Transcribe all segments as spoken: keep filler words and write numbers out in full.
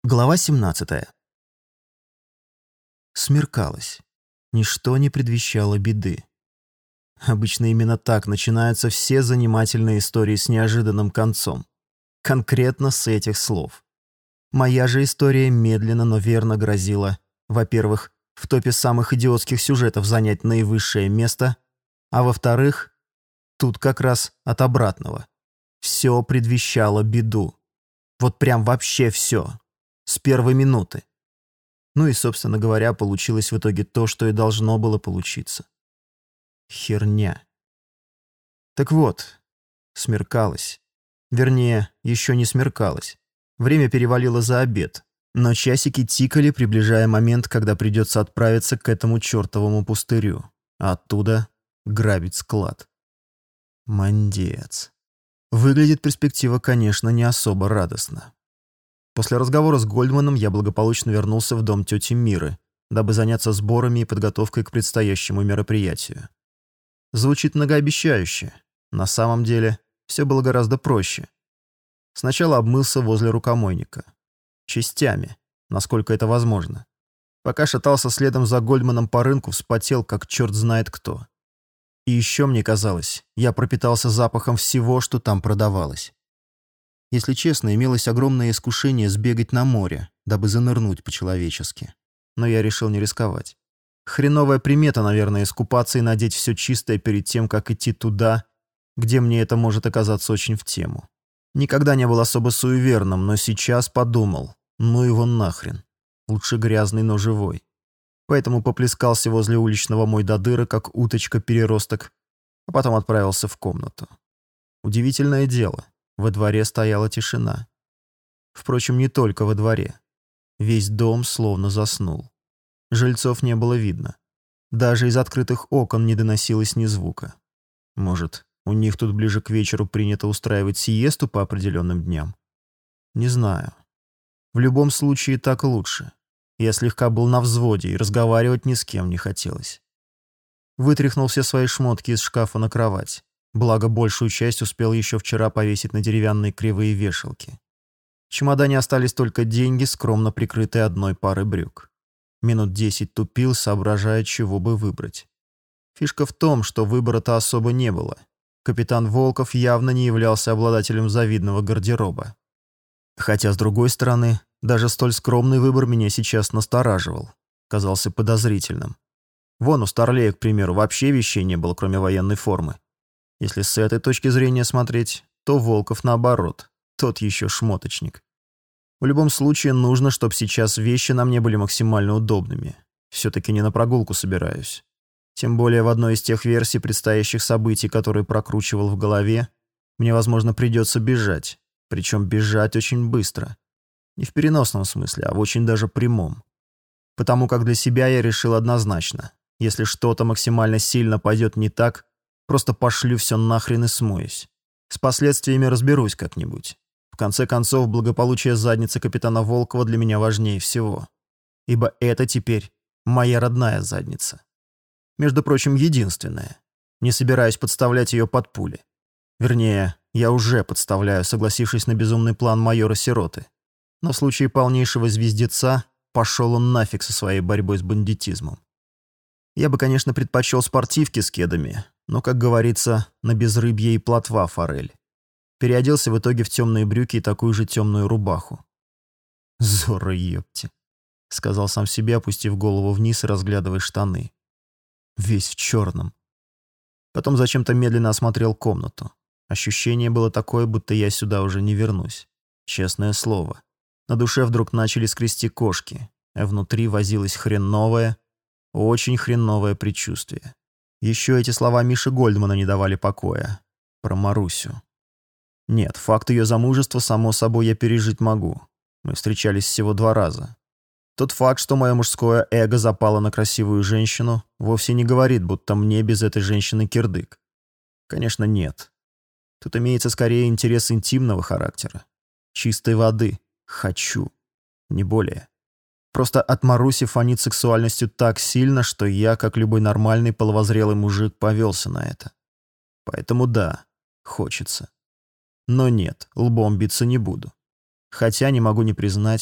Глава семнадцатая. Смеркалось. Ничто не предвещало беды. Обычно именно так начинаются все занимательные истории с неожиданным концом. Конкретно с этих слов. Моя же история медленно, но верно грозила, во-первых, в топе самых идиотских сюжетов занять наивысшее место, а во-вторых, тут как раз от обратного. Все предвещало беду. Вот прям вообще все. С первой минуты. Ну и, собственно говоря, получилось в итоге то, что и должно было получиться. Херня. Так вот, смеркалось. Вернее, еще не смеркалось. Время перевалило за обед, но часики тикали, приближая момент, когда придется отправиться к этому чертовому пустырю, а оттуда грабить склад. Мандец. Выглядит перспектива, конечно, не особо радостно. После разговора с Гольдманом я благополучно вернулся в дом тети Миры, дабы заняться сборами и подготовкой к предстоящему мероприятию. Звучит многообещающе. На самом деле, все было гораздо проще. Сначала обмылся возле рукомойника. Частями, насколько это возможно. Пока шатался следом за Гольдманом по рынку, вспотел, как черт знает кто. И еще мне казалось, я пропитался запахом всего, что там продавалось. Если честно, имелось огромное искушение сбегать на море, дабы занырнуть по-человечески. Но я решил не рисковать. Хреновая примета, наверное, искупаться и надеть все чистое перед тем, как идти туда, где мне это может оказаться очень в тему. Никогда не был особо суеверным, но сейчас подумал, ну его нахрен. Лучше грязный, но живой. Поэтому поплескался возле уличного мойдодыра, как уточка-переросток, а потом отправился в комнату. Удивительное дело. Во дворе стояла тишина. Впрочем, не только во дворе. Весь дом словно заснул. Жильцов не было видно. Даже из открытых окон не доносилось ни звука. Может, у них тут ближе к вечеру принято устраивать сиесту по определенным дням? Не знаю. В любом случае так лучше. Я слегка был на взводе, и разговаривать ни с кем не хотелось. Вытряхнул все свои шмотки из шкафа на кровать. Благо, большую часть успел еще вчера повесить на деревянные кривые вешалки. В чемодане остались только деньги, скромно прикрытые одной парой брюк. Минут десять тупил, соображая, чего бы выбрать. Фишка в том, что выбора-то особо не было. Капитан Волков явно не являлся обладателем завидного гардероба. Хотя, с другой стороны, даже столь скромный выбор меня сейчас настораживал. Казался подозрительным. Вон у Старлея, к примеру, вообще вещей не было, кроме военной формы. Если с этой точки зрения смотреть, то Волков наоборот, тот еще шмоточник. В любом случае нужно, чтобы сейчас вещи на мне были максимально удобными. Все-таки не на прогулку собираюсь. Тем более в одной из тех версий предстоящих событий, которые прокручивал в голове, мне, возможно, придется бежать. Причем бежать очень быстро. Не в переносном смысле, а в очень даже прямом. Потому как для себя я решил однозначно. Если что-то максимально сильно пойдет не так, просто пошлю все нахрен и смоюсь. С последствиями разберусь как-нибудь. В конце концов, благополучие задницы капитана Волкова для меня важнее всего. Ибо это теперь моя родная задница. Между прочим, единственная. Не собираюсь подставлять ее под пули. Вернее, я уже подставляю, согласившись на безумный план майора-сироты. Но в случае полнейшего звездеца пошел он нафиг со своей борьбой с бандитизмом. Я бы, конечно, предпочел спортивки с кедами, но, как говорится, на безрыбье и плотва форель. Переоделся в итоге в темные брюки и такую же темную рубаху. «Зорро, ёпти», — сказал сам себе, опустив голову вниз и разглядывая штаны. Весь в черном. Потом зачем-то медленно осмотрел комнату. Ощущение было такое, будто я сюда уже не вернусь. Честное слово. На душе вдруг начали скрести кошки, а внутри возилось хреновое, очень хреновое предчувствие. Еще эти слова Миши Гольдмана не давали покоя. Про Марусю. Нет, факт ее замужества, само собой, я пережить могу. Мы встречались всего два раза. Тот факт, что мое мужское эго запало на красивую женщину, вовсе не говорит, будто мне без этой женщины кирдык. Конечно, нет. Тут имеется скорее интерес интимного характера. Чистой воды. Хочу. Не более. Просто от Маруси фонит сексуальностью так сильно, что я, как любой нормальный половозрелый мужик, повелся на это. Поэтому да, хочется. Но нет, лбом биться не буду. Хотя не могу не признать,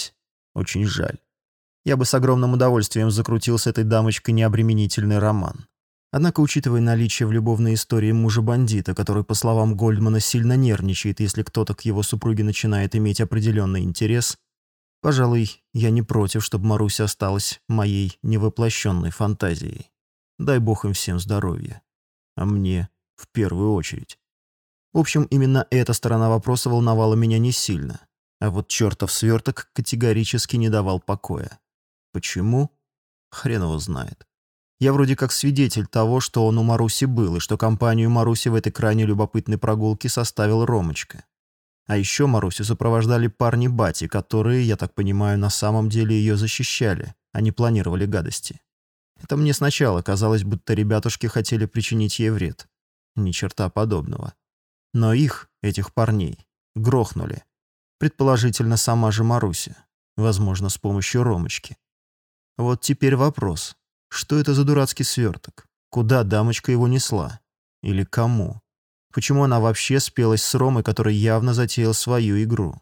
Очень жаль. Я бы с огромным удовольствием закрутил с этой дамочкой необременительный роман. Однако, учитывая наличие в любовной истории мужа-бандита, который, по словам Гольдмана, сильно нервничает, если кто-то к его супруге начинает иметь определенный интерес, пожалуй, я не против, чтобы Маруся осталась моей невоплощенной фантазией. Дай бог им всем здоровья. А мне в первую очередь. В общем, именно эта сторона вопроса волновала меня не сильно. А вот чертов сверток категорически не давал покоя. Почему? Хрен его знает. Я вроде как свидетель того, что он у Маруси был, и что компанию Маруси в этой крайне любопытной прогулке составил Ромочка. А еще Марусю сопровождали парни Бати, которые, я так понимаю, на самом деле ее защищали, а не планировали гадости. Это мне сначала казалось, будто ребятушки хотели причинить ей вред. Ни черта подобного. Но их, этих парней, грохнули. Предположительно, сама же Маруся. Возможно, с помощью Ромочки. Вот теперь вопрос. Что это за дурацкий сверток? Куда дамочка его несла? Или кому? Почему она вообще спелась с Ромой, который явно затеял свою игру?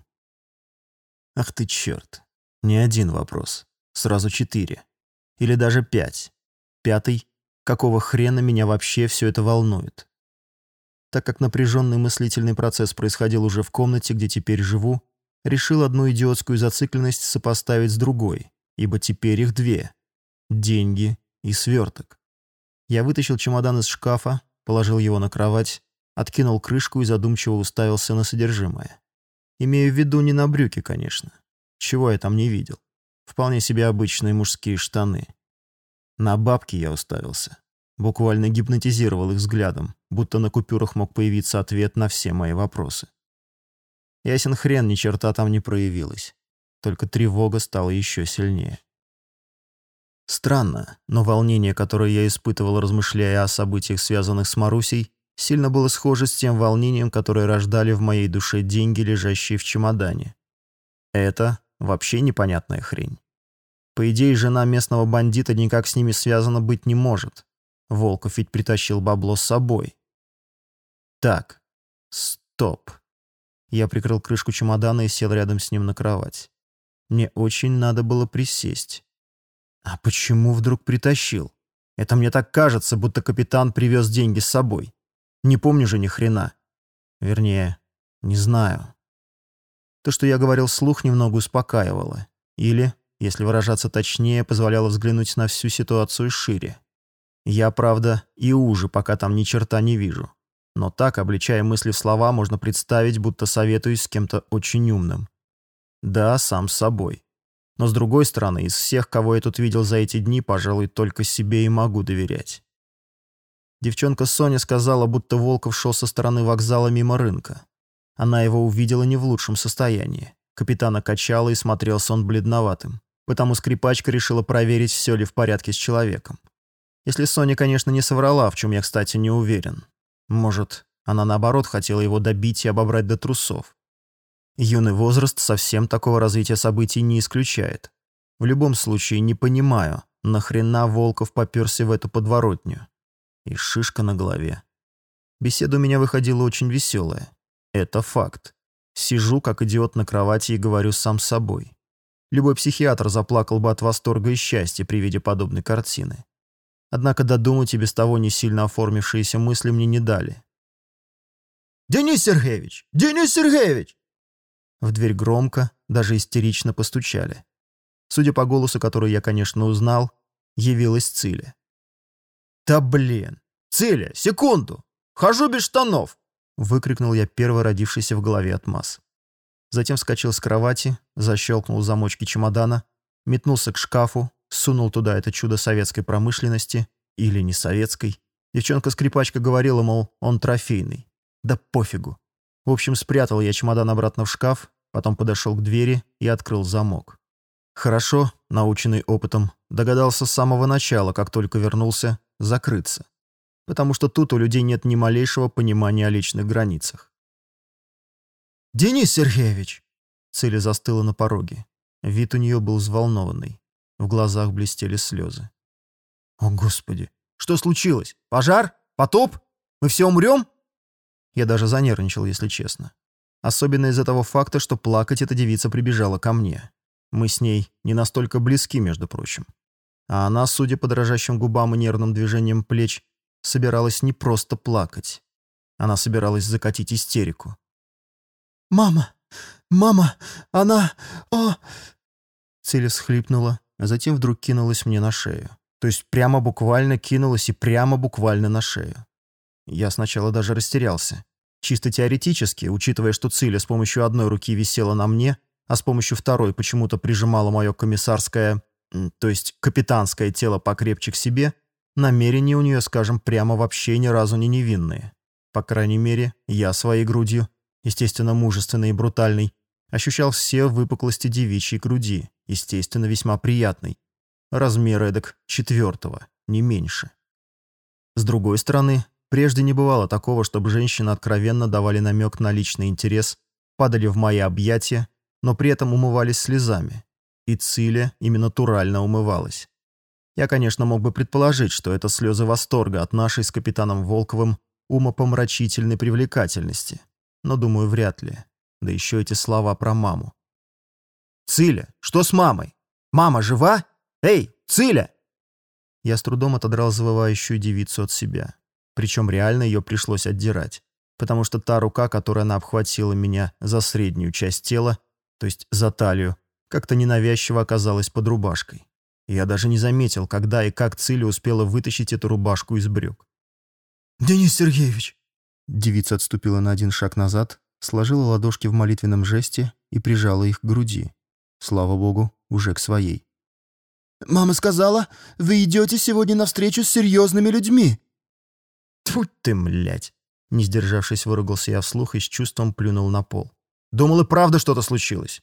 Ах ты черт. Не один вопрос. Сразу четыре. Или даже пять. Пятый. Какого хрена меня вообще все это волнует? Так как напряженный мыслительный процесс происходил уже в комнате, где теперь живу, решил одну идиотскую зацикленность сопоставить с другой, ибо теперь их две. Деньги и сверток. Я вытащил чемодан из шкафа, положил его на кровать, откинул крышку и задумчиво уставился на содержимое. Имею в виду не на брюки, конечно. Чего я там не видел. Вполне себе обычные мужские штаны. На бабки я уставился. Буквально гипнотизировал их взглядом, будто на купюрах мог появиться ответ на все мои вопросы. Ясен хрен, ни черта там не проявилось. Только тревога стала еще сильнее. Странно, но волнение, которое я испытывал, размышляя о событиях, связанных с Марусей, сильно было схоже с тем волнением, которое рождали в моей душе деньги, лежащие в чемодане. Это вообще непонятная хрень. По идее, жена местного бандита никак с ними связана быть не может. Волков ведь притащил бабло с собой. Так, стоп. Я прикрыл крышку чемодана и сел рядом с ним на кровать. Мне очень надо было присесть. А почему вдруг притащил? Это мне так кажется, будто капитан привез деньги с собой. Не помню же ни хрена. Вернее, не знаю. То, что я говорил вслух, немного успокаивало. Или, если выражаться точнее, позволяло взглянуть на всю ситуацию шире. Я, правда, и уже пока там ни черта не вижу. Но так, обличая мысли в слова, можно представить, будто советуюсь с кем-то очень умным. Да, сам с собой. Но с другой стороны, из всех, кого я тут видел за эти дни, пожалуй, только себе и могу доверять. Девчонка Соня сказала, будто Волков шел со стороны вокзала мимо рынка. Она его увидела не в лучшем состоянии. Капитана качало и смотрелся он бледноватым. Потому скрипачка решила проверить, все ли в порядке с человеком. Если Соня, конечно, не соврала, в чем я, кстати, не уверен. Может, она наоборот хотела его добить и обобрать до трусов. Юный возраст совсем такого развития событий не исключает. В любом случае, не понимаю, нахрена Волков попёрся в эту подворотню. И шишка на голове. Беседа у меня выходила очень веселая. Это факт. Сижу, как идиот на кровати, и говорю сам с собой. Любой психиатр заплакал бы от восторга и счастья при виде подобной картины. Однако додумать и без того не сильно оформившиеся мысли мне не дали. «Денис Сергеевич! Денис Сергеевич!» В дверь громко, даже истерично постучали. Судя по голосу, который я, конечно, узнал, явилась Циля. «Да блин! Циля, секунду! Хожу без штанов!» выкрикнул я первый родившийся в голове отмаз. Затем вскочил с кровати, защелкнул замочки чемодана, метнулся к шкафу, сунул туда это чудо советской промышленности, или не советской. Девчонка-скрипачка говорила, мол, он трофейный. Да пофигу. В общем, спрятал я чемодан обратно в шкаф, потом подошел к двери и открыл замок. Хорошо, наученный опытом, догадался с самого начала, как только вернулся, закрыться. Потому что тут у людей нет ни малейшего понимания о личных границах. «Денис Сергеевич!» Циля застыла на пороге. Вид у нее был взволнованный. В глазах блестели слезы. «О, Господи! Что случилось? Пожар? Потоп? Мы все умрем?» Я даже занервничал, если честно. Особенно из-за того факта, что плакать эта девица прибежала ко мне. Мы с ней не настолько близки, между прочим. А она, судя по дрожащим губам и нервным движениям плеч, собиралась не просто плакать. Она собиралась закатить истерику. «Мама! Мама! Она... О!» Циля всхлипнула, а затем вдруг кинулась мне на шею. То есть прямо буквально кинулась и прямо буквально на шею. Я сначала даже растерялся. Чисто теоретически, учитывая, что Циля с помощью одной руки висела на мне, а с помощью второй почему-то прижимала мое комиссарское, то есть капитанское тело покрепче к себе, намерения у нее, скажем, прямо вообще ни разу не невинные. По крайней мере, я своей грудью, естественно, мужественной и брутальной, ощущал все выпуклости девичьей груди, естественно, весьма приятной. Размер эдак четвертого, не меньше. С другой стороны, прежде не бывало такого, чтобы женщины откровенно давали намек на личный интерес, падали в мои объятия, но при этом умывались слезами. И Циля именно натурально умывалась. Я, конечно, мог бы предположить, что это слезы восторга от нашей с капитаном Волковым умопомрачительной привлекательности. Но, думаю, вряд ли. Да еще эти слова про маму. «Циля, что с мамой? Мама жива? Эй, Циля!» Я с трудом отодрал завывающую девицу от себя. Причем реально ее пришлось отдирать. Потому что та рука, которой она обхватила меня за среднюю часть тела, то есть за талию, как-то ненавязчиво оказалась под рубашкой. И я даже не заметил, когда и как Циля успела вытащить эту рубашку из брюк. «Денис Сергеевич!» Девица отступила на один шаг назад, сложила ладошки в молитвенном жесте и прижала их к груди. Слава богу, уже к своей. «Мама сказала, вы идете сегодня на встречу с серьезными людьми». «Тьфу ты, млядь!» Не сдержавшись, выругался я вслух и с чувством плюнул на пол. «Думал, и правда что-то случилось».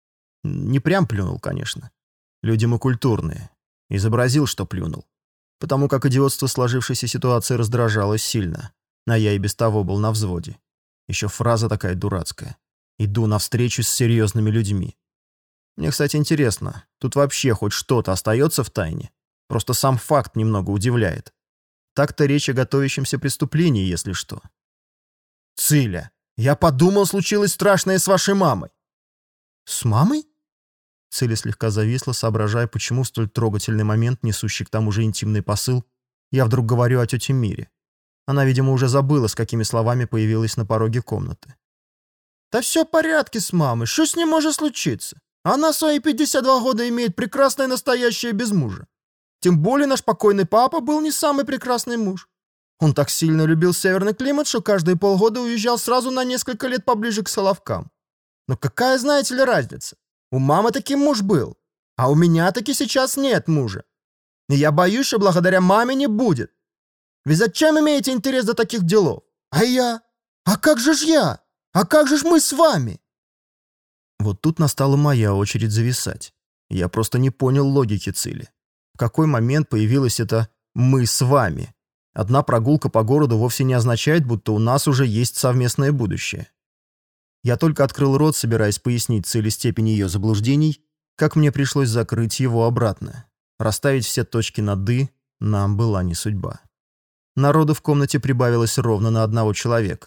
Не прям плюнул, конечно. Люди мы культурные. Изобразил, что плюнул. Потому как идиотство сложившейся ситуации раздражало сильно. А я и без того был на взводе. Еще фраза такая дурацкая. «Иду навстречу с серьезными людьми». Мне, кстати, интересно, тут вообще хоть что-то остается в тайне? Просто сам факт немного удивляет. Так-то речь о готовящемся преступлении, если что. «Циля, я подумал, случилось страшное с вашей мамой». «С мамой?» Циля слегка зависла, соображая, почему в столь трогательный момент, несущий к тому же интимный посыл, я вдруг говорю о тете Мире. Она, видимо, уже забыла, с какими словами появилась на пороге комнаты. «Да все в порядке с мамой. Что с ней может случиться? Она в свои пятьдесят два года имеет прекрасное настоящее без мужа. Тем более наш покойный папа был не самый прекрасный муж. Он так сильно любил северный климат, что каждые полгода уезжал сразу на несколько лет поближе к Соловкам. Но какая, знаете ли, разница? У мамы таки муж был, а у меня таки сейчас нет мужа. И я боюсь, что благодаря маме не будет. Вы зачем имеете интерес до таких делов? А я? А как же ж я? А как же ж мы с вами?» Вот тут настала моя очередь зависать. Я просто не понял логики Цили. В какой момент появилось это «мы с вами»? Одна прогулка по городу вовсе не означает, будто у нас уже есть совместное будущее. Я только открыл рот, собираясь пояснить Цили степень ее заблуждений, как мне пришлось закрыть его обратно. Расставить все точки над «и» нам была не судьба. Народу в комнате прибавилось ровно на одного человека.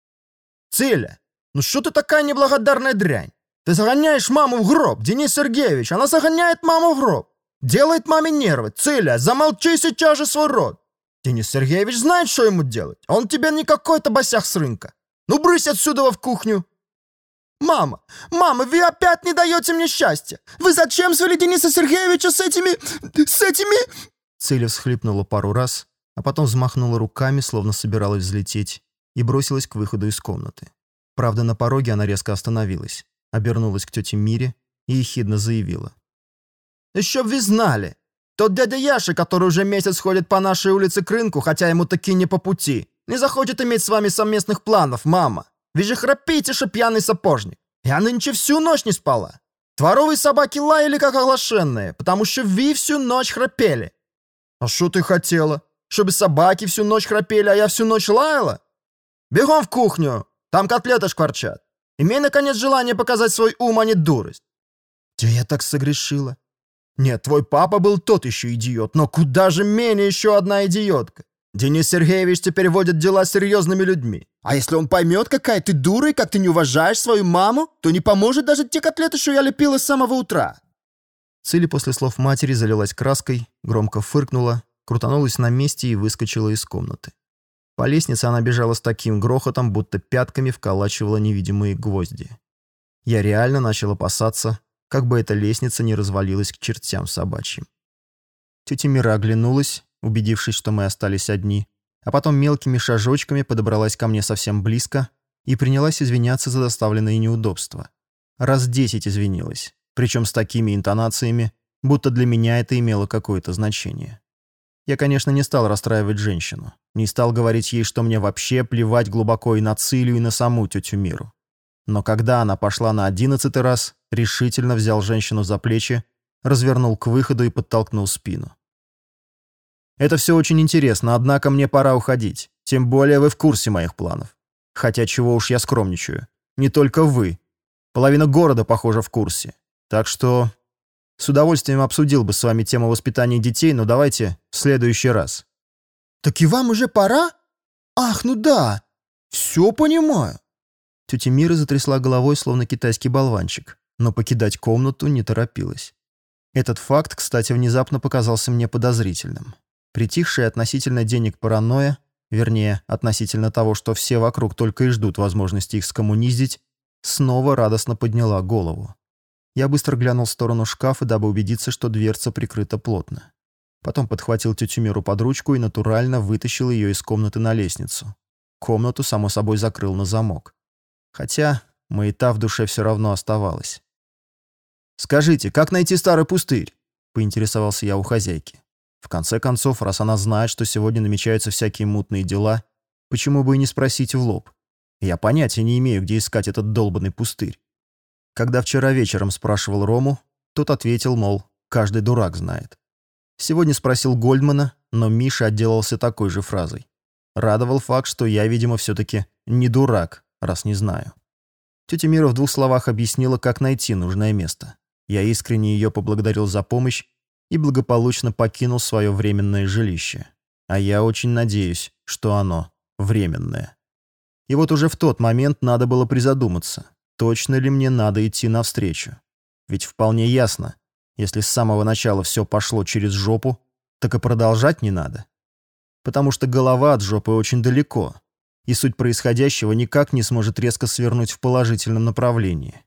«Циля, ну что ты такая неблагодарная дрянь? Ты загоняешь маму в гроб, Денис Сергеевич, она загоняет маму в гроб. Делает маме нервы. Циля, замолчи сейчас же свой рот. Денис Сергеевич знает, что ему делать. Он тебе не какой-то босяк с рынка. Ну брысь отсюда в кухню». «Мама, мама, вы опять не даете мне счастья. Вы зачем свели Дениса Сергеевича с этими... с этими...» Циля всхлипнула пару раз, а потом взмахнула руками, словно собиралась взлететь, и бросилась к выходу из комнаты. Правда, на пороге она резко остановилась, обернулась к тете Мире и ехидно заявила. «Еще б вы знали, тот дядя Яша, который уже месяц ходит по нашей улице к рынку, хотя ему таки не по пути, не захочет иметь с вами совместных планов, мама. Вы же храпите, что пьяный сапожник. Я нынче всю ночь не спала. Дворовые собаки лаяли, как оглашенные, потому что вы всю ночь храпели. А что ты хотела? Чтобы собаки всю ночь храпели, а я всю ночь лаяла? Бегом в кухню, там котлеты шкварчат. Имей, наконец, желание показать свой ум, а не дурость». «Где я так согрешила? Нет, твой папа был тот еще идиот, но куда же менее еще одна идиотка. Денис Сергеевич теперь водит дела с серьезными людьми. А если он поймет, какая ты дура и как ты не уважаешь свою маму, то не поможет даже те котлеты, что я лепила с самого утра». Цили после слов матери залилась краской, громко фыркнула, крутанулась на месте и выскочила из комнаты. По лестнице она бежала с таким грохотом, будто пятками вколачивала невидимые гвозди. Я реально начал опасаться, как бы эта лестница не развалилась к чертям собачьим. Тетя Мира оглянулась, убедившись, что мы остались одни, а потом мелкими шажочками подобралась ко мне совсем близко и принялась извиняться за доставленные неудобства. Раз десять извинилась, причем с такими интонациями, будто для меня это имело какое-то значение. Я, конечно, не стал расстраивать женщину, не стал говорить ей, что мне вообще плевать глубоко и на Цилию, и на саму тетю Миру. Но когда она пошла на одиннадцатый раз, решительно взял женщину за плечи, развернул к выходу и подтолкнул спину. «Это все очень интересно, однако мне пора уходить. Тем более вы в курсе моих планов. Хотя чего уж я скромничаю. Не только вы. Половина города, похоже, в курсе. Так что с удовольствием обсудил бы с вами тему воспитания детей, но давайте в следующий раз». «Так и вам уже пора? Ах, ну да. Все понимаю». Тетя Мира затрясла головой, словно китайский болванчик, но покидать комнату не торопилась. Этот факт, кстати, внезапно показался мне подозрительным. Притихшая относительно денег паранойя, вернее, относительно того, что все вокруг только и ждут возможности их скоммуниздить, снова радостно подняла голову. Я быстро глянул в сторону шкафа, дабы убедиться, что дверца прикрыта плотно. Потом подхватил тетю Миру под ручку и натурально вытащил ее из комнаты на лестницу. Комнату, само собой, закрыл на замок. Хотя маята в душе все равно оставалась. «Скажите, как найти старый пустырь?» — поинтересовался я у хозяйки. В конце концов, раз она знает, что сегодня намечаются всякие мутные дела, почему бы и не спросить в лоб? Я понятия не имею, где искать этот долбанный пустырь. Когда вчера вечером спрашивал Рому, тот ответил, мол, каждый дурак знает. Сегодня спросил Гольдмана, но Миша отделался такой же фразой. Радовал факт, что я, видимо, все-таки не дурак, раз не знаю. Тетя Мира в двух словах объяснила, как найти нужное место. Я искренне ее поблагодарил за помощь и благополучно покинул свое временное жилище. А я очень надеюсь, что оно временное. И вот уже в тот момент надо было призадуматься, точно ли мне надо идти навстречу. Ведь вполне ясно, если с самого начала все пошло через жопу, так и продолжать не надо. Потому что голова от жопы очень далеко, и суть происходящего никак не сможет резко свернуть в положительном направлении.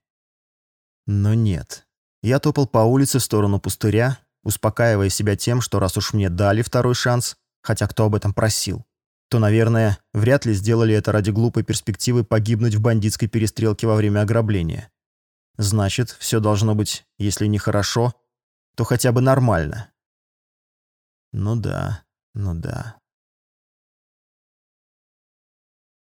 Но нет. Я топал по улице в сторону пустыря, успокаивая себя тем, что раз уж мне дали второй шанс, хотя кто об этом просил, то, наверное, вряд ли сделали это ради глупой перспективы погибнуть в бандитской перестрелке во время ограбления. Значит, все должно быть, если не хорошо, то хотя бы нормально. Ну да, ну да.